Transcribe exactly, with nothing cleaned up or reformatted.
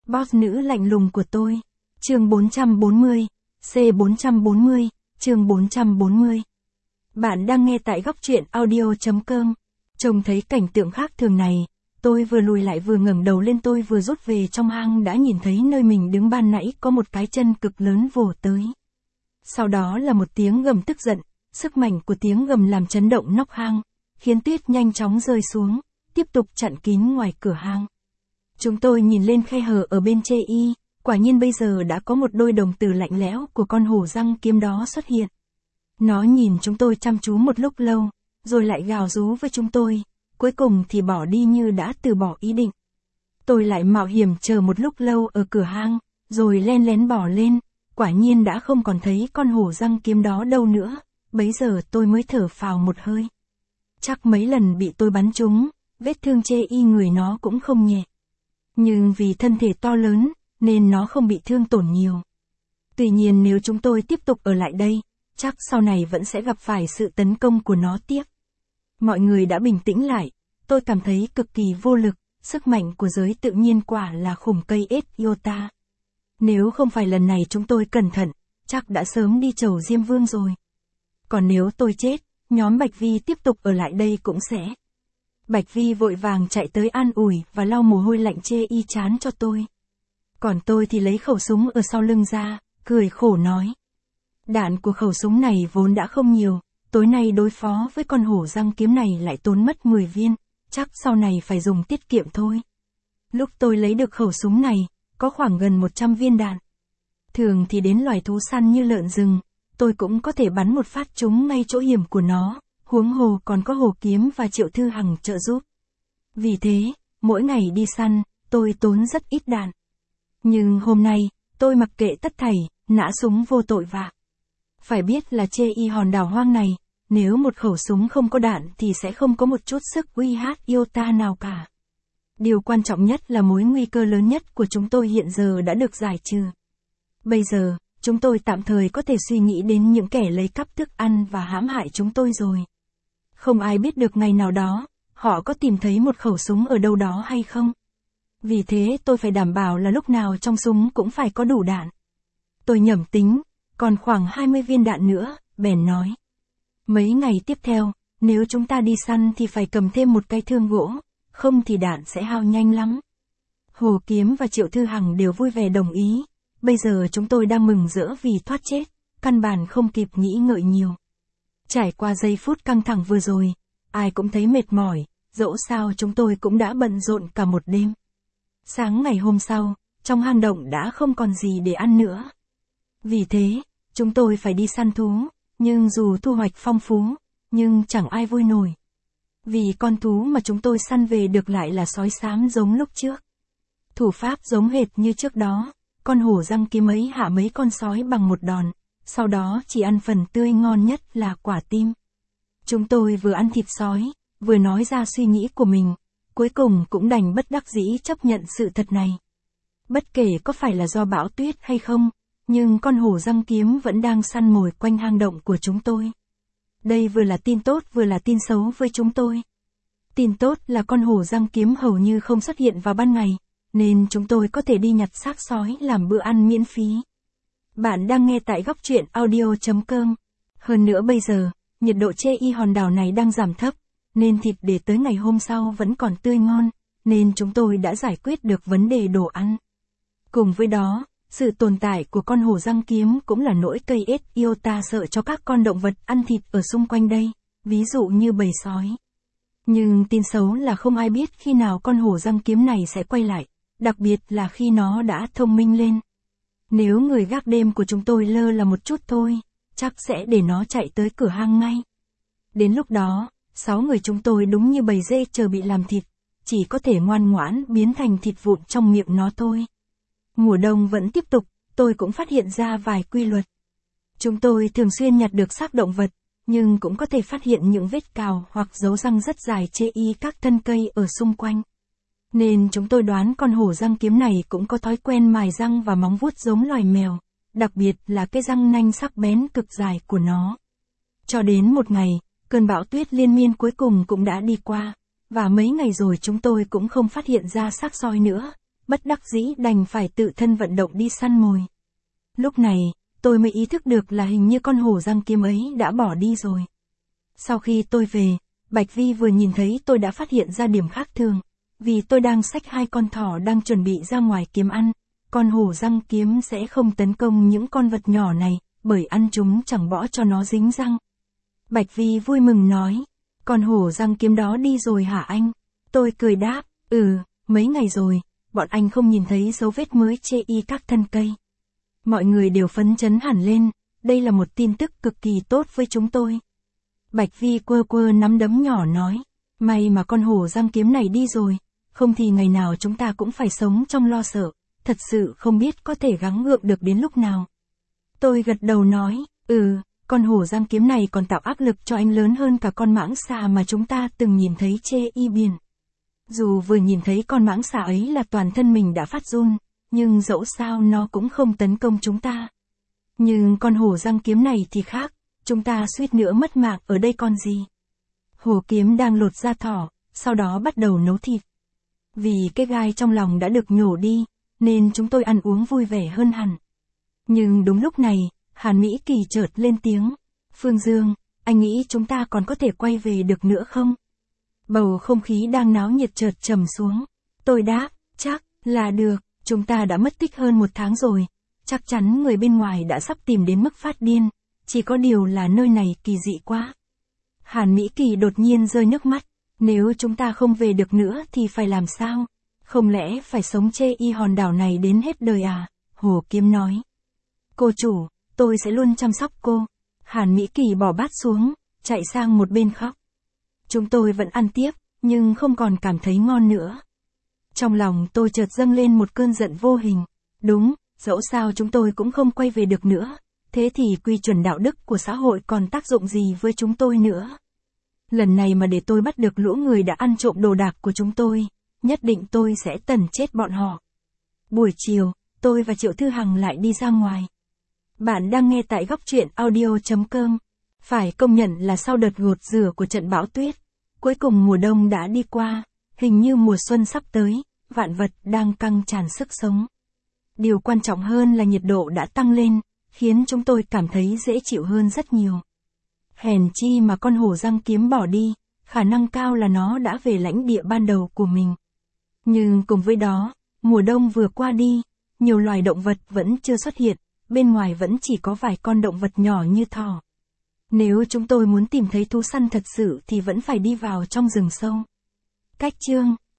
Boss nữ lạnh lùng của tôi. Chương bốn trăm bốn mươi, C bốn trăm bốn mươi, chương bốn trăm bốn mươi. Bạn đang nghe tại góc truyện audio chấm com. Trông thấy cảnh tượng khác thường này, tôi vừa lùi lại vừa ngẩng đầu lên, tôi vừa rút về trong hang đã nhìn thấy nơi mình đứng ban nãy có một cái chân cực lớn vồ tới. Sau đó là một tiếng gầm tức giận, sức mạnh của tiếng gầm làm chấn động nóc hang, khiến tuyết nhanh chóng rơi xuống, tiếp tục chặn kín ngoài cửa hang. Chúng tôi nhìn lên khe hở ở bên chê y, quả nhiên bây giờ đã có một đôi đồng tử lạnh lẽo của con hổ răng kiếm đó xuất hiện. Nó nhìn chúng tôi chăm chú một lúc lâu, rồi lại gào rú với chúng tôi, cuối cùng thì bỏ đi như đã từ bỏ ý định. Tôi lại mạo hiểm chờ một lúc lâu ở cửa hang, rồi len lén bỏ lên, quả nhiên đã không còn thấy con hổ răng kiếm đó đâu nữa, bấy giờ tôi mới thở phào một hơi. Chắc mấy lần bị tôi bắn trúng, vết thương chê y người nó cũng không nhẹ. Nhưng vì thân thể to lớn, nên nó không bị thương tổn nhiều. Tuy nhiên nếu chúng tôi tiếp tục ở lại đây, chắc sau này vẫn sẽ gặp phải sự tấn công của nó tiếp. Mọi người đã bình tĩnh lại, tôi cảm thấy cực kỳ vô lực, sức mạnh của giới tự nhiên quả là khủng cây ết iota. Nếu không phải lần này chúng tôi cẩn thận, chắc đã sớm đi chầu Diêm Vương rồi. Còn nếu tôi chết, nhóm Bạch Vi tiếp tục ở lại đây cũng sẽ. Bạch Vi vội vàng chạy tới an ủi và lau mồ hôi lạnh chê y chán cho tôi. Còn tôi thì lấy khẩu súng ở sau lưng ra, cười khổ nói. Đạn của khẩu súng này vốn đã không nhiều, tối nay đối phó với con hổ răng kiếm này lại tốn mất mười viên, chắc sau này phải dùng tiết kiệm thôi. Lúc tôi lấy được khẩu súng này, có khoảng gần một trăm viên đạn. Thường thì đến loài thú săn như lợn rừng, tôi cũng có thể bắn một phát trúng ngay chỗ hiểm của nó, huống hồ còn có Hồ Kiếm và Triệu Thư Hằng trợ giúp. Vì thế, mỗi ngày đi săn, tôi tốn rất ít đạn. Nhưng hôm nay, tôi mặc kệ tất thảy, nã súng vô tội vạ. Phải biết là chê y hòn đảo hoang này, nếu một khẩu súng không có đạn thì sẽ không có một chút sức uy hát iota nào cả. Điều quan trọng nhất là mối nguy cơ lớn nhất của chúng tôi hiện giờ đã được giải trừ. Bây giờ, chúng tôi tạm thời có thể suy nghĩ đến những kẻ lấy cắp thức ăn và hãm hại chúng tôi rồi. Không ai biết được ngày nào đó, họ có tìm thấy một khẩu súng ở đâu đó hay không. Vì thế tôi phải đảm bảo là lúc nào trong súng cũng phải có đủ đạn. Tôi nhẩm tính, còn khoảng hai mươi viên đạn nữa, bèn nói. Mấy ngày tiếp theo, nếu chúng ta đi săn thì phải cầm thêm một cái thương gỗ, không thì đạn sẽ hao nhanh lắm. Hồ Kiếm và Triệu Thư Hằng đều vui vẻ đồng ý. Bây giờ chúng tôi đang mừng rỡ vì thoát chết, căn bản không kịp nghĩ ngợi nhiều. Trải qua giây phút căng thẳng vừa rồi, ai cũng thấy mệt mỏi, dẫu sao chúng tôi cũng đã bận rộn cả một đêm. Sáng ngày hôm sau, trong hang động đã không còn gì để ăn nữa. Vì thế, chúng tôi phải đi săn thú, nhưng dù thu hoạch phong phú, nhưng chẳng ai vui nổi. Vì con thú mà chúng tôi săn về được lại là sói xám giống lúc trước. Thủ pháp giống hệt như trước đó, con hổ răng kiếm ấy hạ mấy con sói bằng một đòn, sau đó chỉ ăn phần tươi ngon nhất là quả tim. Chúng tôi vừa ăn thịt sói, vừa nói ra suy nghĩ của mình, cuối cùng cũng đành bất đắc dĩ chấp nhận sự thật này. Bất kể có phải là do bão tuyết hay không, nhưng con hổ răng kiếm vẫn đang săn mồi quanh hang động của chúng tôi. Đây vừa là tin tốt vừa là tin xấu với chúng tôi. Tin tốt là con hổ răng kiếm hầu như không xuất hiện vào ban ngày, nên chúng tôi có thể đi nhặt xác sói làm bữa ăn miễn phí. Bạn đang nghe tại góc truyện audio chấm com. Hơn nữa bây giờ, nhiệt độ chê y hòn đảo này đang giảm thấp, nên thịt để tới ngày hôm sau vẫn còn tươi ngon, nên chúng tôi đã giải quyết được vấn đề đồ ăn. Cùng với đó, sự tồn tại của con hổ răng kiếm cũng là nỗi cây ết iota sợ cho các con động vật ăn thịt ở xung quanh đây, ví dụ như bầy sói. Nhưng tin xấu là không ai biết khi nào con hổ răng kiếm này sẽ quay lại, đặc biệt là khi nó đã thông minh lên. Nếu người gác đêm của chúng tôi lơ là một chút thôi, chắc sẽ để nó chạy tới cửa hang ngay. Đến lúc đó, sáu người chúng tôi đúng như bầy dê chờ bị làm thịt, chỉ có thể ngoan ngoãn biến thành thịt vụn trong miệng nó thôi. Mùa đông vẫn tiếp tục, tôi cũng phát hiện ra vài quy luật. Chúng tôi thường xuyên nhặt được xác động vật, nhưng cũng có thể phát hiện những vết cào hoặc dấu răng rất dài chê y các thân cây ở xung quanh. Nên chúng tôi đoán con hổ răng kiếm này cũng có thói quen mài răng và móng vuốt giống loài mèo, đặc biệt là cái răng nanh sắc bén cực dài của nó. Cho đến một ngày, cơn bão tuyết liên miên cuối cùng cũng đã đi qua, và mấy ngày rồi chúng tôi cũng không phát hiện ra xác sói nữa, bất đắc dĩ đành phải tự thân vận động đi săn mồi. Lúc này, tôi mới ý thức được là hình như con hổ răng kiếm ấy đã bỏ đi rồi. Sau khi tôi về, Bạch Vi vừa nhìn thấy tôi đã phát hiện ra điểm khác thường, vì tôi đang xách hai con thỏ đang chuẩn bị ra ngoài kiếm ăn, con hổ răng kiếm sẽ không tấn công những con vật nhỏ này, bởi ăn chúng chẳng bỏ cho nó dính răng. Bạch Vi vui mừng nói, con hổ răng kiếm đó đi rồi hả anh? Tôi cười đáp, ừ, mấy ngày rồi, bọn anh không nhìn thấy dấu vết mới chê y các thân cây. Mọi người đều phấn chấn hẳn lên, đây là một tin tức cực kỳ tốt với chúng tôi. Bạch Vi quơ quơ nắm đấm nhỏ nói, may mà con hổ răng kiếm này đi rồi, không thì ngày nào chúng ta cũng phải sống trong lo sợ, thật sự không biết có thể gắng gượng được đến lúc nào. Tôi gật đầu nói, ừ, con hổ răng kiếm này còn tạo áp lực cho anh lớn hơn cả con mãng xà mà chúng ta từng nhìn thấy chê y biển. Dù vừa nhìn thấy con mãng xà ấy là toàn thân mình đã phát run, nhưng dẫu sao nó cũng không tấn công chúng ta. Nhưng con hổ răng kiếm này thì khác, chúng ta suýt nữa mất mạng ở đây còn gì. Hổ kiếm đang lột da thỏ, sau đó bắt đầu nấu thịt. Vì cái gai trong lòng đã được nhổ đi, nên chúng tôi ăn uống vui vẻ hơn hẳn. Nhưng đúng lúc này, Hàn Mỹ Kỳ chợt lên tiếng, Phương Dương, anh nghĩ chúng ta còn có thể quay về được nữa không? Bầu không khí đang náo nhiệt chợt trầm xuống. Tôi đáp, chắc là được, chúng ta đã mất tích hơn một tháng rồi, chắc chắn người bên ngoài đã sắp tìm đến mức phát điên, chỉ có điều là nơi này kỳ dị quá. Hàn Mỹ Kỳ đột nhiên rơi nước mắt, nếu chúng ta không về được nữa thì phải làm sao? Không lẽ phải sống chê y hòn đảo này đến hết đời à? Hổ kiếm nói. Cô chủ, tôi sẽ luôn chăm sóc cô. Hàn Mỹ Kỳ bỏ bát xuống, chạy sang một bên khóc. Chúng tôi vẫn ăn tiếp, nhưng không còn cảm thấy ngon nữa. Trong lòng tôi chợt dâng lên một cơn giận vô hình. Đúng, dẫu sao chúng tôi cũng không quay về được nữa. Thế thì quy chuẩn đạo đức của xã hội còn tác dụng gì với chúng tôi nữa? Lần này mà để tôi bắt được lũ người đã ăn trộm đồ đạc của chúng tôi, nhất định tôi sẽ tẩn chết bọn họ. Buổi chiều, tôi và Triệu Thư Hằng lại đi ra ngoài. Bạn đang nghe tại góc truyện audio chấm com. Phải công nhận là sau đợt gột rửa của trận bão tuyết, cuối cùng mùa đông đã đi qua, hình như mùa xuân sắp tới, vạn vật đang căng tràn sức sống. Điều quan trọng hơn là nhiệt độ đã tăng lên, khiến chúng tôi cảm thấy dễ chịu hơn rất nhiều. Hèn chi mà con hổ răng kiếm bỏ đi, khả năng cao là nó đã về lãnh địa ban đầu của mình. Nhưng cùng với đó, mùa đông vừa qua đi, nhiều loài động vật vẫn chưa xuất hiện, bên ngoài vẫn chỉ có vài con động vật nhỏ như thỏ. Nếu chúng tôi muốn tìm thấy thú săn thật sự thì vẫn phải đi vào trong rừng sâu. Cách chương